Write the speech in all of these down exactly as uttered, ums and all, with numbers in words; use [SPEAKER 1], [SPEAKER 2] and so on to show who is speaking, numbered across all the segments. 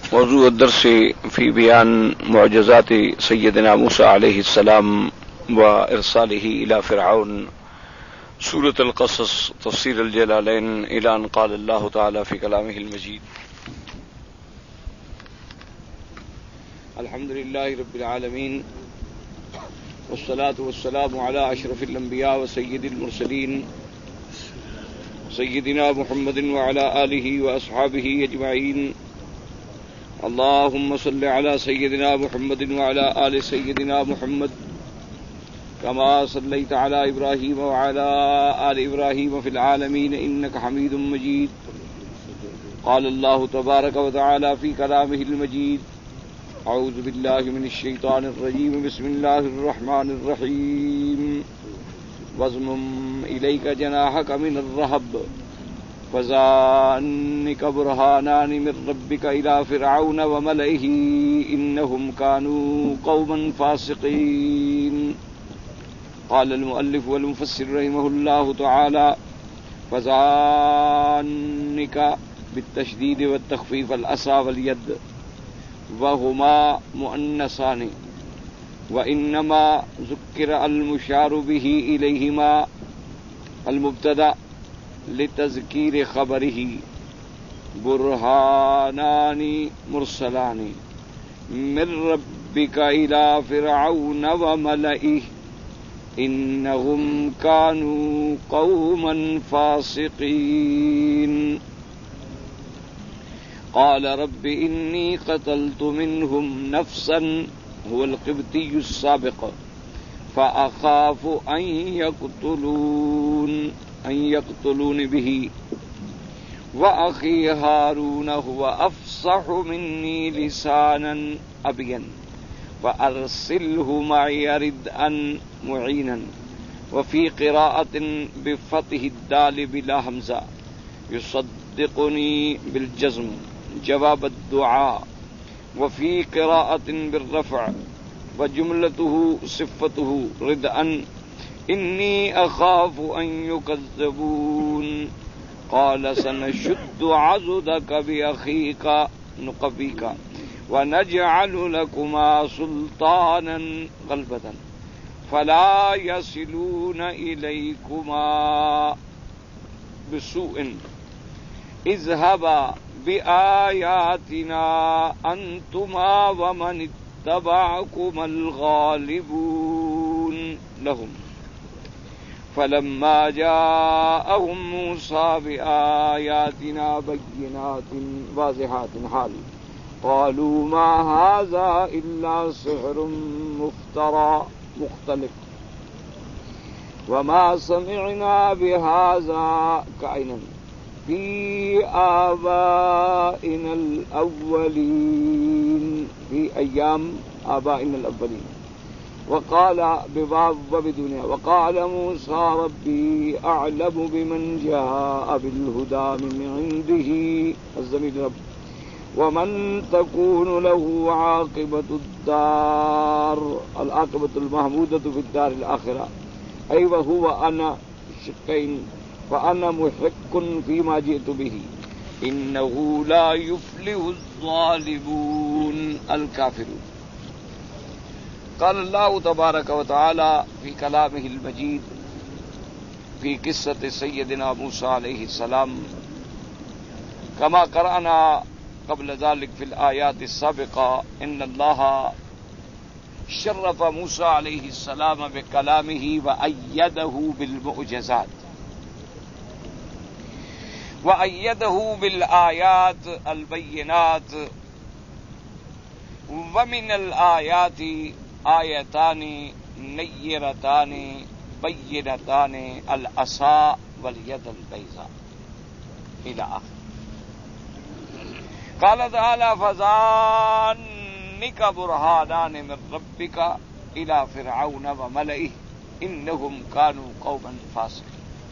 [SPEAKER 1] موضوع الدرس في بيان معجزات سيدنا موسى عليه السلام وإرساله إلى فرعون. سورة القصص، تفسير الجلالين، إلى أن قال الله تعالى في كلامه المجيد: الحمد لله رب العالمين، والصلاة والسلام على أشرف الأنبياء وسيد المرسلين سيدنا محمد وعلى آله وأصحابه أجمعين. اللهم صل على سيدنا محمد وعلى آل سيدنا محمد كما صليت على إبراهيم وعلى آل إبراهيم في العالمين إنك حميد مجيد. قال الله تبارك وتعالى في كلامه المجيد: أعوذ بالله من الشيطان الرجيم، بسم الله الرحمن الرحيم. واضمم إليك جناحك من الرهب فذلك برهانان من ربك إلى فرعون وملئه إنهم كانوا قوما فاسقين. قال المؤلف والمفسر رحمه الله تعالى: فذلك بالتشديد والتخفيف العصا واليد، وهما مؤنثان، وإنما ذكر المشار به إليهما المبتدأ لتذكير خبره. برهانان مرسلان من ربك إلى فرعون وملئه إنهم كانوا قوما فاسقين. قال رب إني قتلت منهم نفسا، هو القبطي السابق، فأخاف أن يقتلون أن يقتلون به، وأخي هارون هو أفصح مني لسانا أبين فأرسله معي ردا معينا. وفي قراءة بفتح الدال بلا همزة يصدقني بالجزم جواب الدعاء. وفي قراءة بالرفع وجملته صفته ردءا إني أخاف أن يكذبون. قال سنشد عضدك بأخيك نقبيك ونجعل لكما سلطانا غلبة فلا يصلون إليكما بسوء اذهبا بآياتنا أنتما ومن اتبعكما الغالبون لهم. فلما جاءهم موسى بآياتنا بينات واضحات حال قالوا ما هذا إلا سحر مفترى مختلف وما سمعنا بهذا كائنا في آبائنا الأولين في أيام آبائنا الأولين. وقال بباب وبدنيا وقال موسى ربي أعلم بمن جاء بالهدى من عنده الزميل رب ومن تكون له عاقبة الدار العاقبة المحمودة في الدار الآخرة، أي وهو أنا شقين فأنا محق فيما جئت به إنه لا يفلح الظالمون الكافرون. قال الله تبارك وتعالى في كلامه المجيد في قصة سيدنا موسى عليه السلام كما قرأنا قبل ذلك في الآيات السابقة: إن الله شرف موسى عليه السلام بكلامه وأيده بالمعجزات وأيده بالآيات البينات. ومن الآيات آيتان نيرتان بينتان العصا واليد البيضاء إلى آخر. قال تعالى: فذلك برهانان من ربك إلى فرعون وملئه إنهم كانوا قوما فاسقين.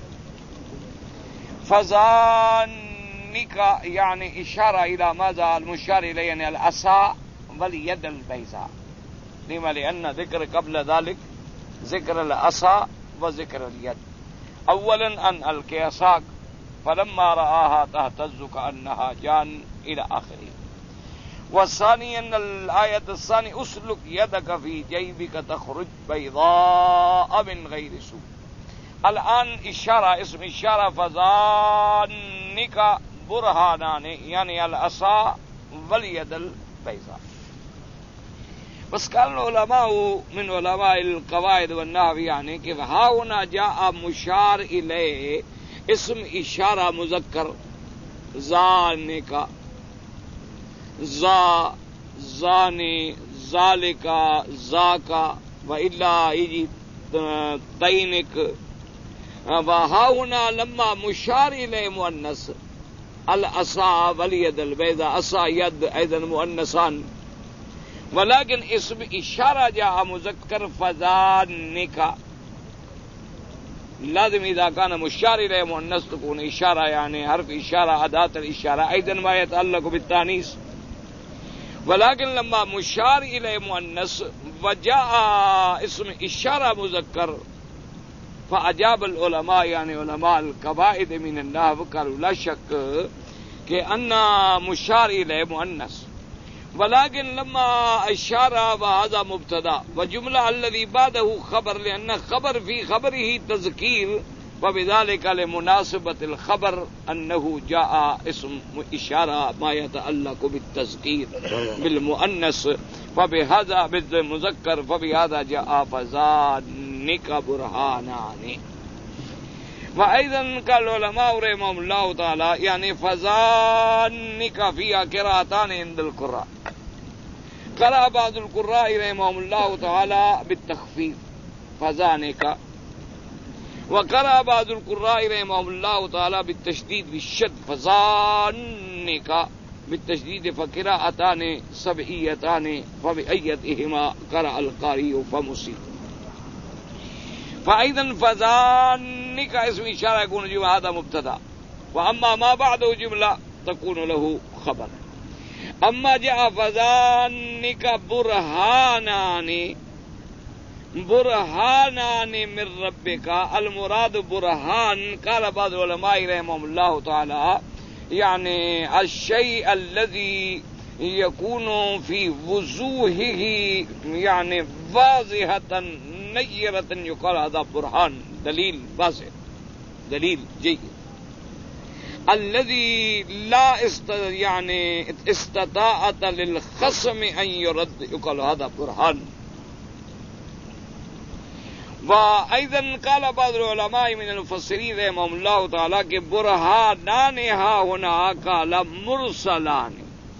[SPEAKER 1] فذلك يعني إشارة إلى ماذا؟ المشار إليه يعني العصا واليد البيضاء. لما؟ لأن ذكر قبل ذلك ذكر العصا وذكر اليد. اولا ان القی عصاک فلما رآها تهتز كأنها جان الى آخره. والثاني أن الآية الثانية أسلك يدك في جيبك تخرج بيضاء من غير سوء. الآن اشارہ اسم اشارہ فذانک برہانان یعنی العصا والید البیضاء. بس قال العلماء من علماء القواعد والنحو یعنی کہ ہا ہونا جاء مشار الیہ اسم اشارہ مذکر ذانک ذا ذانی ذالکا ذاکا والا یجی تینک وہا ہونا لما مشار الیہ مؤنث العصا والید البیضاء عصا ید ایضا مؤنثان ولكن اسم اشارہ جاء مذکر فذانک لازم اذا كان مشار الیہ مؤنث تكون اشارہ یعنی حرف اشارہ اداة الاشارہ ایضا ما يتعلق بالتانیث. ولكن لما مشار الیہ مؤنث وجاء اسم اشارہ مذکر فاجاب العلماء یعنی علماء القواعد من النحو قالوا لا شک کہ ان مشار الیہ مؤنث ولكن لما اشارہ وهذا مبتدا وجملہ الذي بعده خبر لان خبر في خبره تذکیر وبذلك لمناسبة الخبر انه جاء اسم اشارہ ما يتعلق بالتذکیر بالمؤنث فبهذا بالمذکر فبهذا جاء فذانک برهانان. وأيضا قال العلماء رحمهم الله تعالى يعني فذانك فيها قراءتان عند القراء. قرأ بعض القراء رحمهم الله تعالى بالتخفيف فذانك، وقرأ بعض القراء رحمهم الله تعالى بالتشديد بالشد فذانك بالتشديد، فقراءتان سبعيتان فبأيتهما قرأ القارئ فمصيب. فأيضا فذانك اسم إشارة يكون جملة هذا مبتدا، وأما ما بعده جملة تكون له خبر. أما جاء فذانك برهانان برهانان من ربك المراد برهان قال بعض العلماء رحمهم الله تعالى يعني الشيء الذي يكون في وجوهه يعني واضحة نيرة يقال هذا برهان دليل واضح دليل جيد. الذي لا است يعني استطاعت للخصم ان يرد يقال هذا برهان. وايضا قال بعض العلماء من المفسرين رحمهم الله تعالى کہ برهانان ها هنا قال مرسلان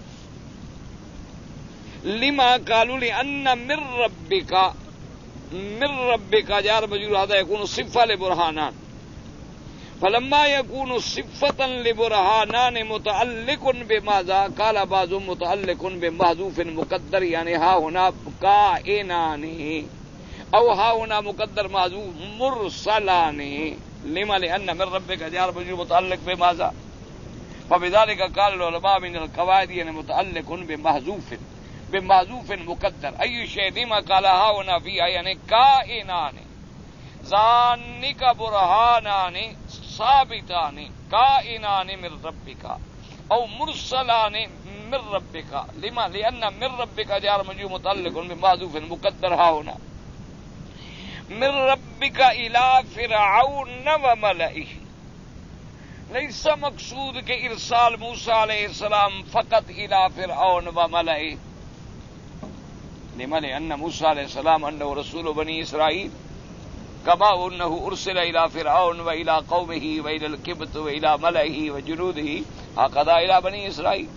[SPEAKER 1] لما قالوا لان من ربك من ربك جار مجرور هذا يكون صفة لبرهانان، فلما يكون صفة لبرهانان متعلق بماذا قال بعضهم متعلق بمحذوف مقدر يعني ها هنا كائنان او ها هنا مقدر محذوف مرسلان لما لأن من ربك جار مجرور متعلق بماذا، فبذلك قال العلماء من القواعد يعني متعلق بمحذوف بمحذوف مقدر أي شيء لما قال ها هنا فيها يعني كائنان ذانك برهانان ثابتان كائنان من ربك أو مرسلان من ربك لما لأن من ربك جار مجرور متعلق بمحذوف مقدر ها هنا من ربك إلى فرعون وملئه. ليس مقصود کہ ارسال موسیٰ علیہ السلام فقط إلى فرعون وملئه، لما لأن موسى عليه السلام أنه رسول بني إسرائيل كما أنه أرسل إلى فرعون وإلى قومه وإلى الكبت وإلى ملئه وجنوده هكذا إلى بني إسرائيل.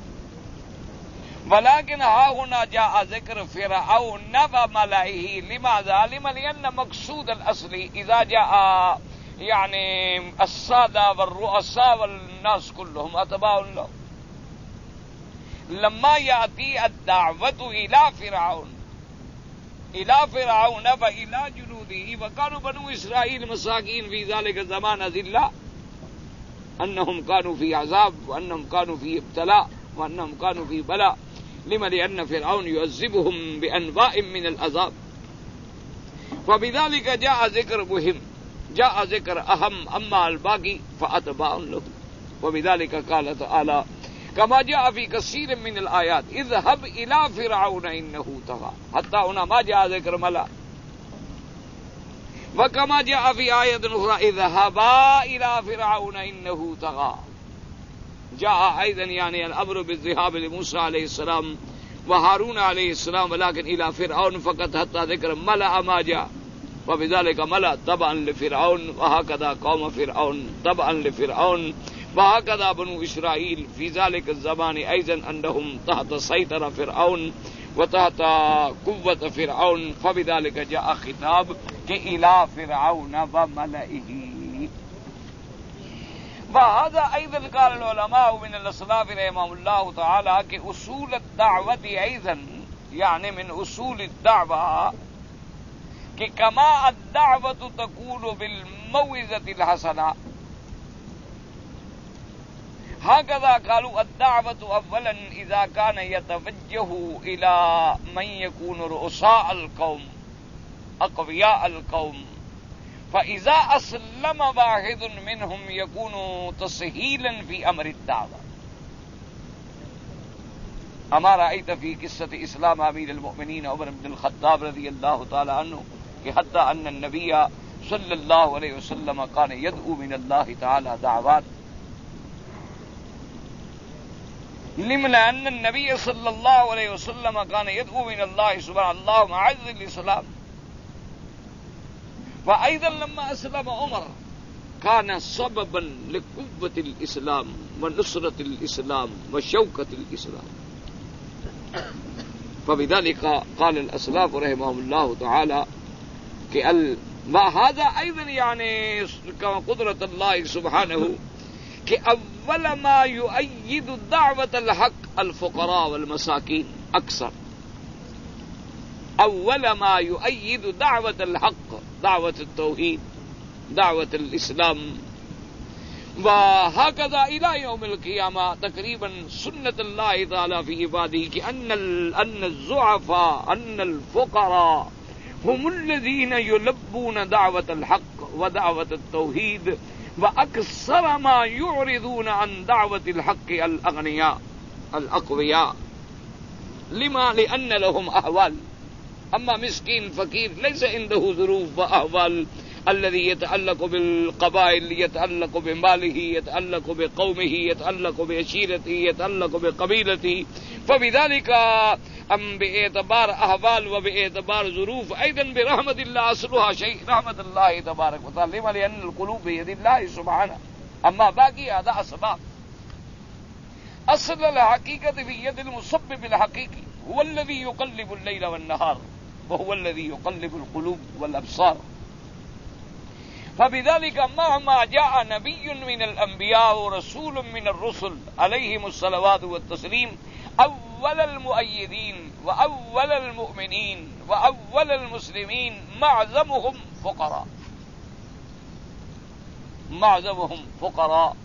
[SPEAKER 1] ولكن ها هنا جاء ذكر فرعون وملئه لماذا؟ لما لأن مقصود الأصل إذا جاء يعني السادة والرؤساء والناس كلهم أتباع له. لما يأتي الدعوة إلى فرعون إلى فرعون وإلى جنوده وكانوا بنو إسرائيل مساكين في ذلك الزمان أذلة أنهم كانوا في عذاب وأنهم كانوا في ابتلاء وأنهم كانوا في بلاء. لما لأن فرعون يعذبهم بأنواع من العذاب، فبذلك جاء ذكر مهم جاء ذكر أهم. أما الباقي فأتباع له. وبذلك قال تعالى كما جاء في كثير من الآيات اذهب إلى فرعون إنه طغى حتى هنا ما جاء ذكر ملأ. وكما جاء في آية أخرى اذهبا إلى فرعون إنه طغى. جاء أيضا يعني الأمر بالذهاب لموسى عليه السلام وهارون عليه السلام ولكن إلى فرعون فقط حتى ذكر ملأ ما جاء. وبذلك ملأ طبعا لفرعون وهكذا قوم فرعون طبعا لفرعون وهكذا بنو إسرائيل في ذلك الزمان أيضا أنهم تحت سيطرة فرعون وتحت قوة فرعون. فبذلك جاء خطاب إلى فرعون وملئه. وهذا أيضا قال العلماء من الأسلاف رحمهم الله تعالى کہ اصول الدعوة أيضا يعني من أصول الدعوة کہ كما الدعوة تكون بالموعظة الحسنة هكذا قالوا الدعوة أولا إذا كان يتوجه إلى من يكون رؤساء القوم أقوياء القوم فإذا أسلم واحد منهم يكون تسهيلا في أمر الدعوة. أما رأيت في قصة إسلام أمير المؤمنين عمر بن الخطاب رضي الله تعالى عنه حتى أن النبي صلى الله عليه وسلم كان يدعو من الله تعالى دعوات لمن أن النبي صلى الله عليه وسلم كان يدعو من الله سبحانه اللهم أعز الإسلام. وأيضا لما أسلم عمر كان سببا لقوة الإسلام ونصرة الإسلام وشوكة الإسلام. فبذلك قال الأسلاف رحمهم الله تعالى کہ وهذا أيضا يعني قدرة الله سبحانه کہ اول ما يؤيد دعوة الحق الفقراء والمساكين أكثر. اول ما يؤيد دعوة الحق دعوة التوحيد دعوة الإسلام. وهكذا إلى يوم القيامة تقريبا سنة الله تعالى في عباده أن أن الضعفاء أن الفقراء هم الذين يلبون دعوة الحق ودعوة التوحيد وأكثر ما يعرضون عن دعوة الحق الأغنياء الأقوياء. لما لأن لهم أحوال. أما مسكين فقير ليس عنده ظروف وأحوال الذي يتعلق بالقبائل يتعلق بماله يتعلق بقومه يتعلق بعشيرته يتعلق بقبيلته. فبذلك أم باعتبار أحوال وباعتبار ظروف أيضا برحمة الله أصلها شيء رحمة الله تبارك وتعالى. لما لأن القلوب بيد الله سبحانه. أما باقي هذا أسباب. أصل الحقيقة في يد المسبب الحقيقي هو الذي يقلب الليل والنهار وهو الذي يقلب القلوب والأبصار. فبذلك مهما جاء نبي من الأنبياء ورسول من الرسل عليهم الصلوات والتسليم أول المؤيدين وأول المؤمنين وأول المسلمين معظمهم فقراء معظمهم فقراء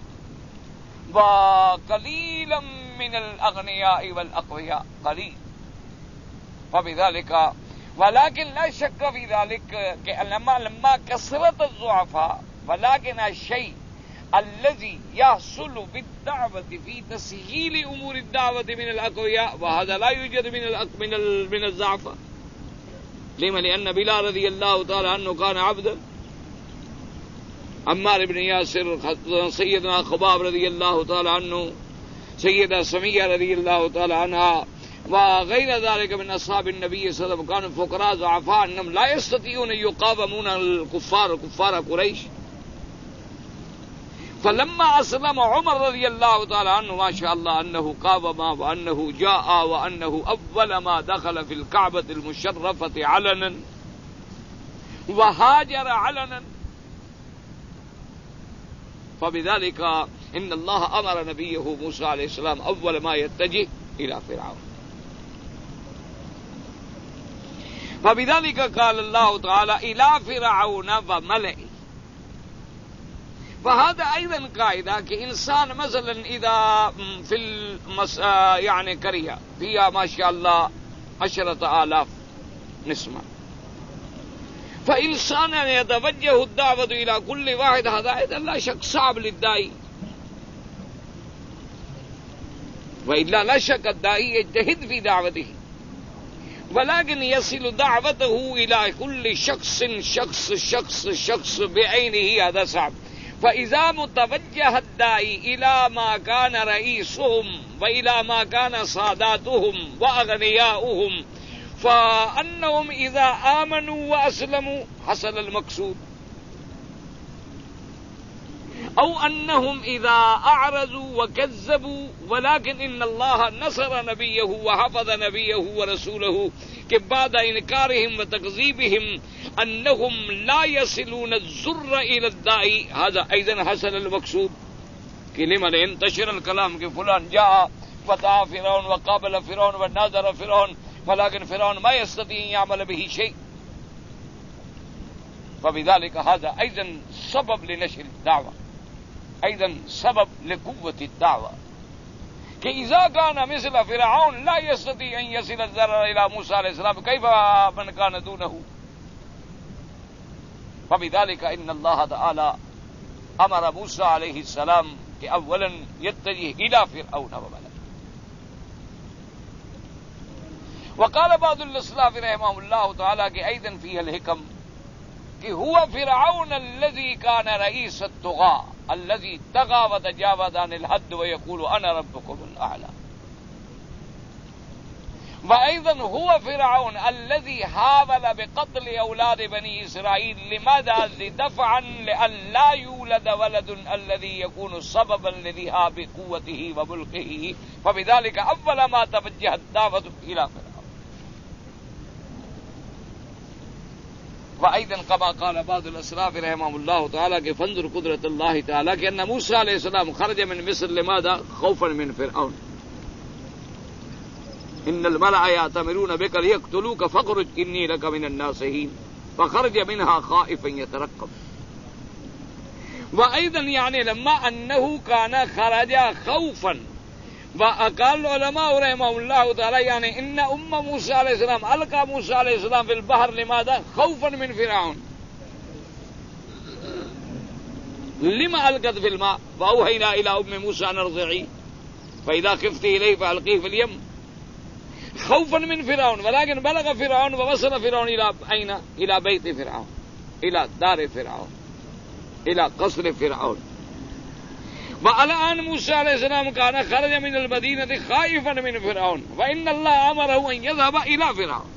[SPEAKER 1] وقليلا من الأغنياء والأقوياء قليل. فبذلك ولكن لا شك في ذلك لما لما كثرت الضعفاء ولكن الشيء الذي يحصل بالدعوة في تسهيل أمور الدعوة من الأقوياء وهذا لا يوجد من من من الضعفاء. لما لأن بلال رضي الله تعالى عنه كان عبدا. عمار بن ياسر سيدنا خباب رضي الله تعالى عنه سيدة سمية رضي الله تعالى عنها وغير ذلك من أصحاب النبي صلى الله عليه وسلم كانوا فقراء ضعفاء أنهم لا يستطيعون يقاومون الكفار كفار قريش. فلما أسلم عمر رضي الله تعالى عنه ما شاء الله أنه قاوم وأنه جاء وأنه أول ما دخل في الكعبة المشرفة علنا وهاجر علنا. فبذلك إن الله أمر نبيه موسى عليه السلام أول ما يتجه إلى فرعون. فبذلك قال الله تعالى إلى فرعون وملئه. فهذا أيضا قاعدة كإنسان مثلا إذا في المس يعني قرية فيها ما شاء الله عشرة آلاف نسمة فإنسان يتوجه الدعوة إلى كل واحد هذا أيضا لا شك صعب للداعي. وإلا لا شك الداعي يجتهد في دعوته ولكن يصل دعوته إلى كل شخص شخص شخص شخص بعينه، هذا صعب. فإذا متوجه الداعي إلى ما كان رئيسهم وإلى ما كان ساداتهم وأغنياؤهم فأنهم إذا آمنوا وأسلموا حصل المقصود، أو أنهم إذا أعرضوا وكذبوا ولكن إن الله نصر نبيه وحفظ نبيه ورسوله کہ بعد إنكارهم وتكذيبهم أنهم لا يصلون الضر إلى الداعي، هذا أيضا حصل المقصود. کہ لمن انتشر الكلام کہ فلان جاء فتح فرعون وقابل فرعون وناظر فرعون ولكن فرعون ما يستطيع أن يعمل به شيء. فبذلك هذا أيضا سبب لنشر الدعوة، أيضا سبب لقوة الدعوة. کہ إذا كان مثل فرعون لا يستطيع أن يصل الضرر إلى موسى عليه السلام كيف من كان دونه. فبذلك إن الله تعالى أمر موسى عليه السلام کہ اولا يتجه إلى فرعون وملئه. وقال بعض الاسلاف رحمهم الله تعالى کہ أيضا فيها الحكم کہ هو فرعون الذي كان رئيس الطغاة الذي طغى وتجاوز عن الحد ويقول أنا ربكم الأعلى. وأيضا هو فرعون الذي حاول بقتل أولاد بني إسرائيل، لماذا؟ لدفعا لئلا يولد ولد الذي يكون سببا لذهاب قوته وملكه. فبذلك أول ما توجه الدعوة إلى فرعون. وأيضا كما قال بعض الأسلاف رحمهم الله تعالى کہ فانظر قدرة الله تعالى کہ أن موسى عليه السلام خرج من مصر لماذا؟ خوفا من فرعون. إن الملأ يأتمرون بك ليقتلوك فاخرج إني لك من الناصحين، فخرج منها خائفا يترقب. وأيضا يعني لما أنه كان خرج خوفا. وقال العلماء رحمه الله تعالى يعني إن أم موسى عليه السلام ألقى موسى عليه السلام في البحر لماذا؟ خوفا من فرعون. لما ألقت في الماء؟ فأوحينا إلى أم موسى أن ارضعيه فإذا خفت إليه فألقيه في اليم خوفا من فرعون. ولكن بلغ فرعون ووصل فرعون إلى أين؟ إلى بيت فرعون، إلى دار فرعون، إلى قصر فرعون. والآن موسى عليه السلام كان خرج من المدينة خائفا من فرعون وإن الله أمره أن يذهب إلى فرعون.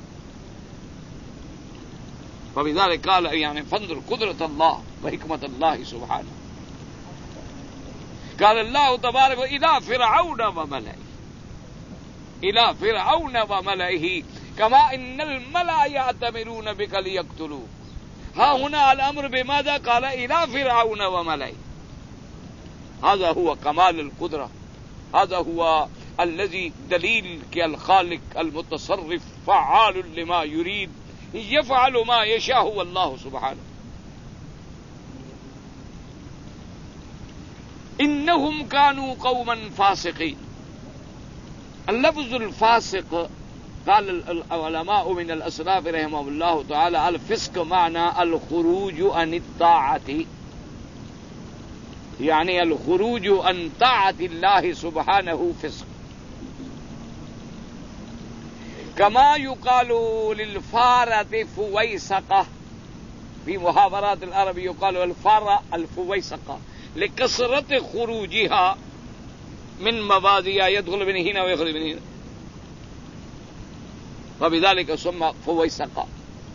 [SPEAKER 1] فبذلك قال يعني فانظر قدرة الله وحكمة الله سبحانه. قال الله تبارك إلى فرعون وملئه، إلى فرعون وملئه كما إن الملأ يأتمرون بك ليقتلوك. ها هنا الأمر بماذا؟ قال إلى فرعون وملئه. هذا هو كمال القدرة، هذا هو الذي دليل كالخالق المتصرف فعال لما يريد يفعل ما يشاء هو الله سبحانه. إنهم كانوا قوما فاسقين. اللفظ الفاسق قال العلماء من الأسلاف رحمهم الله تعالى الفسق معنى الخروج عن الطاعة، يعني الخروج عن طاعة الله سبحانه فسق. كما يقال للفارة فويسقة، في محاورات العرب يقال الفارة الفويسقة لكثرة خروجها من مبادئها، يدخل من هنا ويخرج من هنا، فبذلك سمى فويسقة.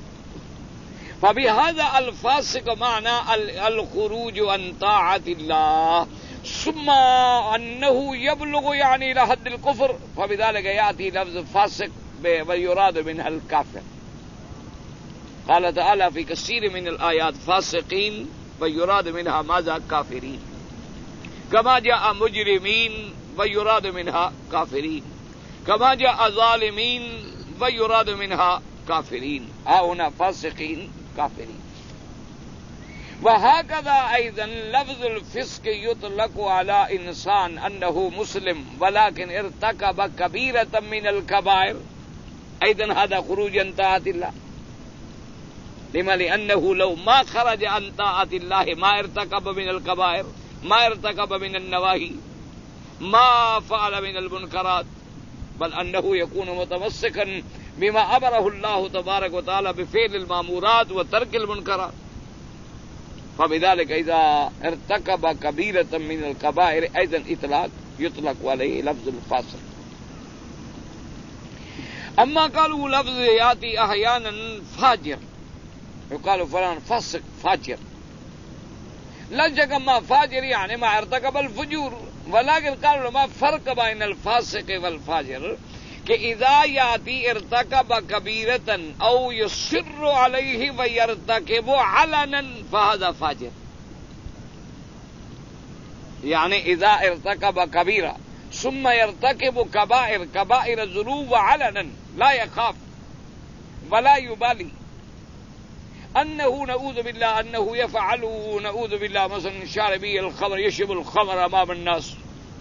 [SPEAKER 1] فبهذا الفاسق معنى الخروج عن طاعة الله، ثم أنه يبلغ يعني إلى حد الكفر، فبذلك يأتي لفظ فاسق ويراد منها الكافر. قال تعالى في كثير من الآيات فاسقين ويراد منها ماذا؟ كافرين. كما جاء مجرمين ويراد منها كافرين، كما جاء ظالمين ويراد منها كافرين. ها هنا فاسقين كافرين. وهكذا أيضا لفظ الفسق يطلق على إنسان أنه مسلم ولكن ارتكب كبيرة من الكبائر، أيضا هذا خروج عن طاعة الله. لما؟ لأنه لو ما خرج عن طاعة الله ما ارتكب من الكبائر، ما ارتكب من النواهي. ما فعل من المنكرات بل أنه يكون متمسكا بما أمره الله تبارك وتعالى بفعل المأمورات وترك المنكرات. فبذلك إذا ارتكب كبيرة من الكبائر أيضا إطلاق يطلق عليه لفظ الفاسق. أما قالوا لفظ يأتي أحيانا فاجر، يقال فلان فاسق فاجر، لا شك ما فاجر يعني ما ارتكب الفجور، ولكن قالوا ما فرق بين الفاسق والفاجر کہ اذا یاتی ارتکب کبیرة او یصر علیہ ویرتکب علنا فهذا فاجر. یعنی اذا ارتکب کبیرہ ثم يرتكب كبائر كبائر الذنوب علنا لا يخاف ولا يبالي انه نعوذ بالله انه يفعل نعوذ بالله مثلا شاربي الخمر يشرب الخمر امام الناس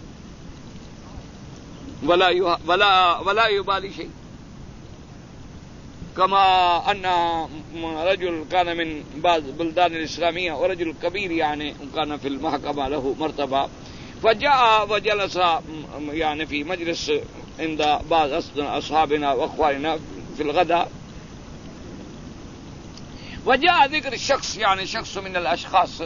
[SPEAKER 1] ولا ولا ولا يبالي شيء، كما ان رجل كان من بعض بلدان الاسلاميه ورجل كبير يعني كان في المحكمه له مرتبه، فجاء وجلس يعني في مجلس عند بعض اصحابنا واخواننا في الغداء، وجاء ذكر الشخص يعني شخص من الاشخاص،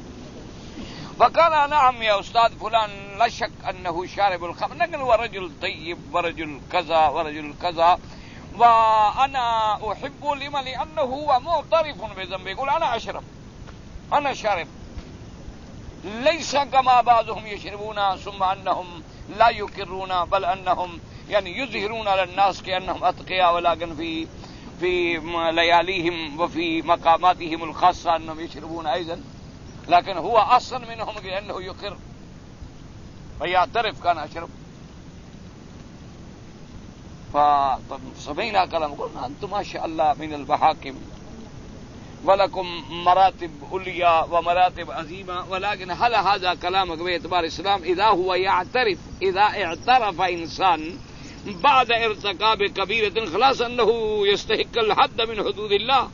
[SPEAKER 1] فقال نعم يا استاذ فلان لا شك انه شارب الخمر، لكن هو رجل طيب ورجل كذا ورجل كذا، وانا احب لما لانه هو معترف بذنبه، يقول انا اشرب انا شارب، ليس كما بعضهم يشربون ثم انهم لا يقرون بل انهم يعني يظهرون على الناس كانهم اتقياء، ولكن في في لياليهم وفي مقاماتهم الخاصه انهم يشربون ايضا، لكن هو احسن منهم لانه يقر ويعترف كان اشرب. فسمعنا كلام قلنا انتم ما شاء الله من المحاكم ولكم مراتب عليا ومراتب عظيمة، ولكن هل هذا كلامك باعتبار الإسلام إذا هو يعترف إذا اعترف إنسان بعد ارتكاب كبيرة خلاص أنه يستحق الحد من حدود الله،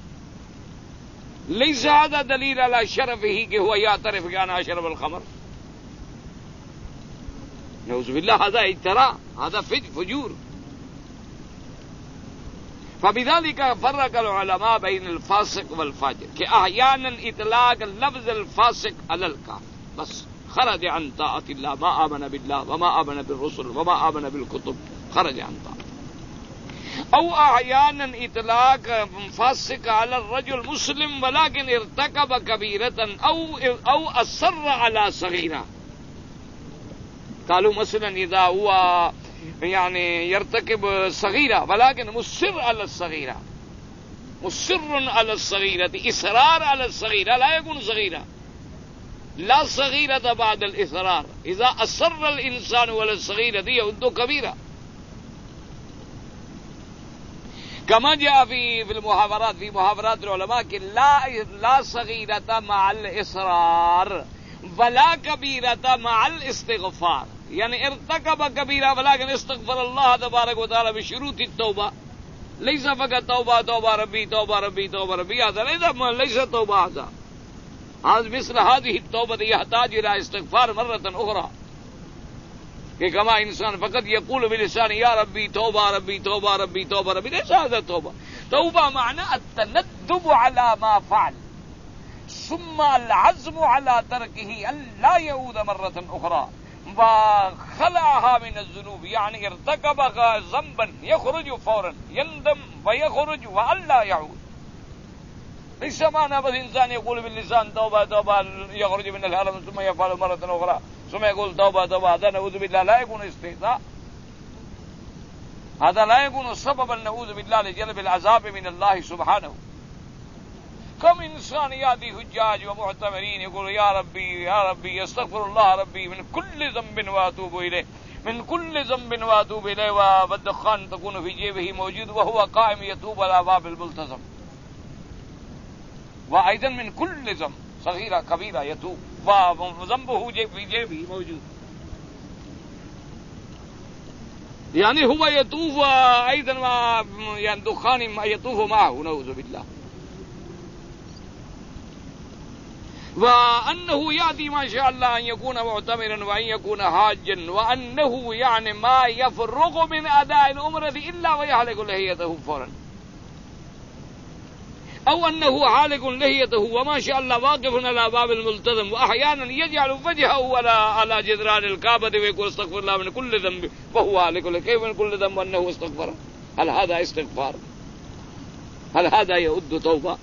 [SPEAKER 1] ليس هذا دليل على شرفه کہ هو يعترف کہ أنا أشرب الخمر؟ نعوذ بالله، هذا اجتراء، هذا فجور. فبذلك فرق العلماء بين الفاسق والفاجر کہ احيانا اطلاق لفظ الفاسق على الكافر بس خرج عن طاعة الله، ما آمن بالله وما آمن بالرسل وما آمن بالكتب خرج عن طاعة، او احيانا اطلاق فاسق على الرجل مسلم ولكن ارتكب كبيرة او او اصر على صغيرة، قالوا مثلا اذا هو يعني يرتكب صغيرة ولكن مصر على الصغيرة، مصر على الصغيرة، إصرار على الصغيرة لا يكون صغيرة، لا صغيرة بعد الإصرار، إذا أصر الإنسان على الصغيرة يعد كبيرة، كما جاء في في المحاورات في محاورات العلماء کہ لا لا صغيرة مع الإصرار ولا كبيرة مع الاستغفار، يعني ارتكب كبيرة ولكن استغفر الله تبارك وتعالى بشروط التوبة، ليس فقط توبة توبة ربي توبة ربي توبة ربي، هذا ليس توبة، هذا هذا مثل هذه التوبة يحتاج إلى استغفار مرة أخرى، کہ كما إنسان فقط يقول بلسان يا ربي توبة ربي توبة ربي توبة ربي، ليس هذا توبة. توبة معنى التندب على ما فعل ثم العزم على تركه أن لا يعود مرة أخرى وخلعها من الذنوب، يعني ارتكب ذنبا يخرج فورا يندم ويخرج وأن لا يعود، ليس معنى بس إنسان يقول باللسان توبة توبة يخرج من الحرم ثم يفعل مرة أخرى ثم يقول توبة توبة، هذا نعوذ بالله لا يكون استهزاء، هذا لا يكون سببا نعوذ بالله لجلب العذاب من الله سبحانه. كم انسان ياتي حجاج ومعتمرين يقول يا ربي يا ربي استغفر الله ربي من كل ذنب واتوب اليه من كل ذنب واتوب اليه، والدخان تكون في جيبه موجود وهو قائم يتوب على باب الملتزم، وايضا من كل ذنب صغيره كبيره يتوب وذنبه في جيبه موجود، يعني هو يطوف ايضا يعني دخان يطوف معه نعوذ بالله. وأنه يأتي ما شاء الله أن يكون معتمرا وأن يكون حاجا وأنه يعني ما يفرغ من أداء العمرة إلا ويحلق لحيته فورا، أو أنه حالق لحيته وما شاء الله واقف على باب الملتزم وأحيانا يجعل وجهه على على جدران الكعبة ويقول استغفر الله من كل ذنب وهو حالق له. كيف من كل ذنب وأنه استغفر؟ هل هذا استغفار؟ هل هذا يؤد توبة؟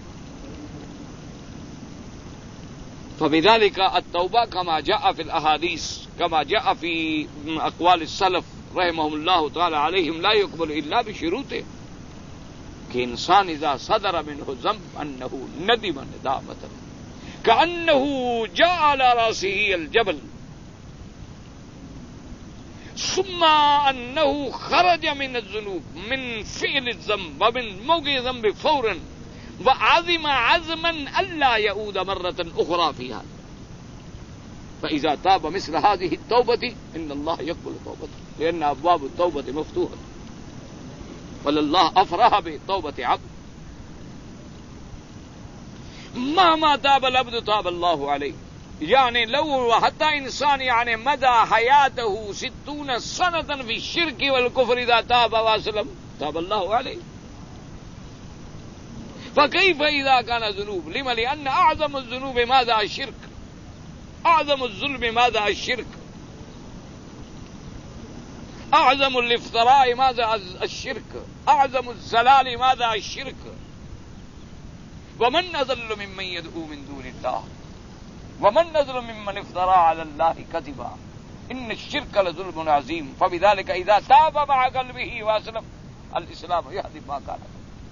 [SPEAKER 1] فبذلك التوبة كما جاء في الأحاديث كما جاء في أقوال السلف رحمهم الله تعالى عليهم لا يقبل إلا بشروطه، کہ انسان اذا صدر منه ذنب انه ندم ندامة كأنه جاء على راسه الجبل ثم انه خرج من الذنوب من فعل الذنب ومن موقع الذنب فورا وعزم عزما الا يعود مرة اخرى فيها، فاذا تاب مثل هذه التوبة ان الله يقبل توبته لان ابواب التوبة مفتوحة ولله افرح بتوبة عبد. مهما تاب العبد تاب الله عليه، يعني لو حتى انسان يعني مدى حياته ستون سنة في الشرك والكفر اذا تاب واسلم تاب الله عليه. فكيف اذا كان ذنوب؟ لما؟ لان اعظم الذنوب ماذا؟ الشرك. اعظم الظلم ماذا؟ الشرك. اعظم الافتراء ماذا؟ الشرك. اعظم الزلال ماذا؟ الشرك. ومن اضل ممن يدعو من دون الله ومن اضل ممن افترى على الله كذبا ان الشرك لظلم عظيم. فبذلك اذا تاب مع قلبه واسلم الاسلام يهدم ما كان،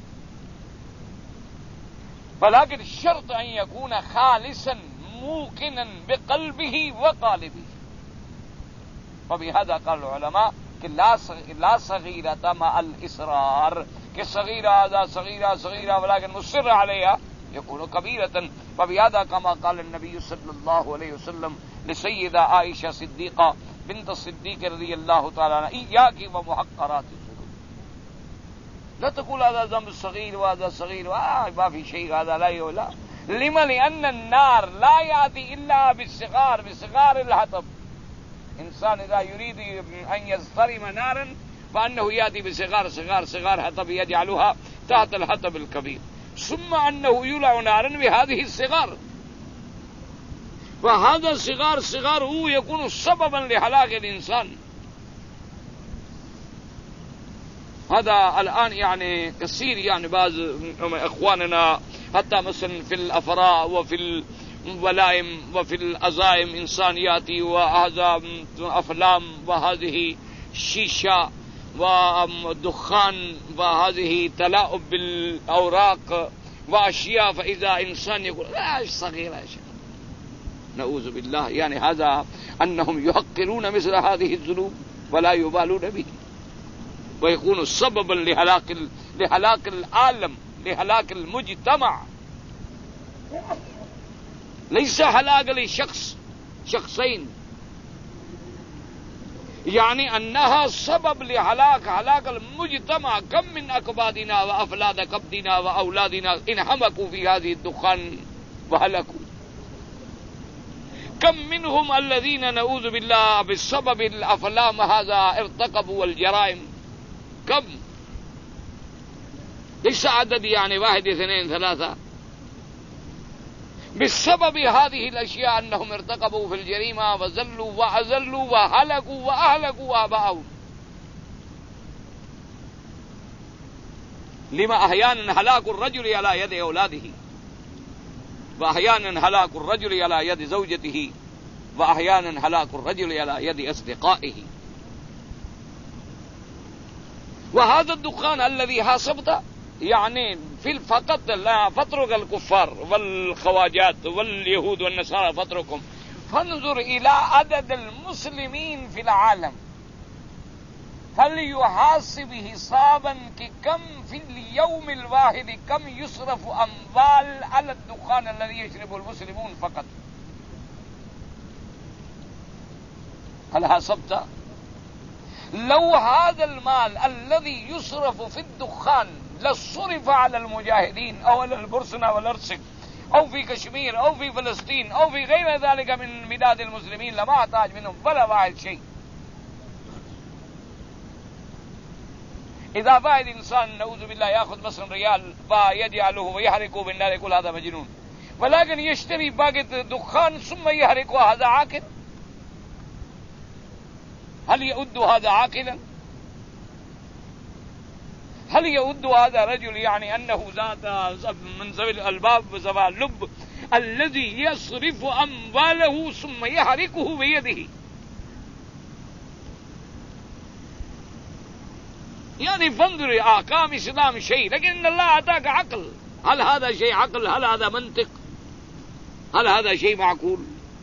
[SPEAKER 1] ولكن الشرط ان يكون خالصا موقنا بقلبه وقالبه. وبهذا قال العلماء کہ لا صغيرة مع الإصرار، کہ صغيرة هذا صغيرة صغيرة ولكن مصر عليها يكون كبيرة. وبهذا كما قال النبي صلى الله عليه وسلم لسيدة عائشة صديقة بنت الصديق رضي الله تعالى عنها إياك ومحقرات الذنوب، لا تقول هذا ذنب صغير وهذا صغير آه ما في شيء هذا لا يولى. لما؟ لأن النار لا يأتي إلا بالصغار بصغار الحطب. انسان اذا يريد ان يسترم نارا فانه ياتي بصغار صغار صغار حطب يجعلها تحت الحطب الكبير، ثم انه يولع نارا بهذه الصغار، فهذا الصغار صغار هو يكون سببا لهلاك الانسان. هذا الان يعني كثير يعني بعض اخواننا حتى مثلا في الافراح وفي الولائم وفي العزائم انسان ياتي وهذا افلام وهذه شيشة ودخان وهذه تلاعب بالاوراق واشياء، فاذا انسان يقول لا صغيرة يا شيخ نعوذ بالله، يعني هذا انهم يحقرون مثل هذه الذنوب ولا يبالون به ويكون سببا لهلاك لهلاك العالم لهلاك المجتمع. ليس هلاك لشخص شخصين، يعني أنها سبب لهلاك هلاك المجتمع. كم من أكبادنا وأفلاد كبدنا وأولادنا انهمكوا في هذه الدخان وهلكوا. كم منهم الذين نعوذ بالله بسبب الأفلام هذا ارتكبوا الجرائم. كم؟ ليس عدد يعني واحد اثنين ثلاثة، بسبب هذه الأشياء أنهم ارتكبوا في الجريمة وزلوا وأزلوا وهلكوا وأهلكوا آباءهم. لما؟ أحيانا هلاك الرجل على يد أولاده، وأحيانا هلاك الرجل على يد زوجته، وأحيانا هلاك الرجل على يد أصدقائه. وهذا الدخان الذي حاسبته يعني في فقط لا فترك الكفار والخواجات واليهود والنصارى فتركهم، فانظر إلى عدد المسلمين في العالم فليحاسب حسابا كم في اليوم الواحد كم يصرف أموال على الدخان الذي يشرب المسلمون فقط. هل حسبت؟ لو هذا المال الذي يصرف في الدخان لصرف على المجاهدين أو على البرسنة والأرسك أو في كشمير أو في فلسطين أو في غير ذلك من بلاد المسلمين لما احتاج منهم ولا واحد شيء. إذا واحد إنسان نعوذ بالله يأخذ مثلا ريال فيجعله ويحرقه بالنار يقول هذا مجنون، ولكن يشتري باقة دخان ثم يحرقه، هذا عاقل؟ هل يؤد هذا عاقلا؟ هل يؤد هذا رجل يعني أنه ذات من ذوي الألباب وذوي اللب الذي يصرف أمواله ثم يحرقه بيده؟ يعني فانظر أحكام الإسلام شيء، لكن إن الله أعطاك عقل. هل هذا شيء عقل؟ هل هذا منطق؟ هل هذا شيء معقول؟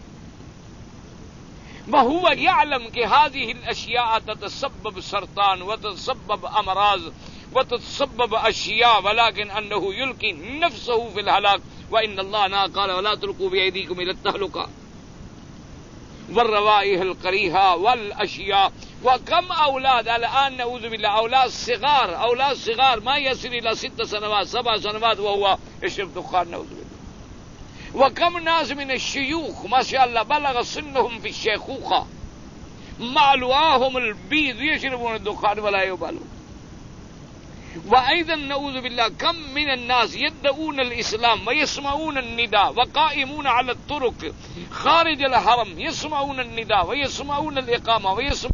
[SPEAKER 1] وهو يعلم کہ هذه الأشياء تتسبب سرطان وتتسبب أمراض وتتسبب أشياء، ولكن أنه يلقي نفسه في الهلاك. وإن الله قال ولا تلقوا بأيديكم إلى التهلكة والروائح القريحة والأشياء. وكم أولاد الآن نعوذ بالله أولاد صغار أولاد صغار ما يصل إلى ست سنوات سبع سنوات وهو يشرب دخان نعوذ بالله. وكم ناس من الشيوخ ما شاء الله بلغ سنهم في الشيخوخة معلواهم البيض يشربون الدخان ولا يبالون. وأيضا نعوذ بالله كم من الناس يدعون الإسلام ويسمعون النداء وقائمون على الطرق خارج الحرم، يسمعون النداء ويسمعون الإقامة ويسمعون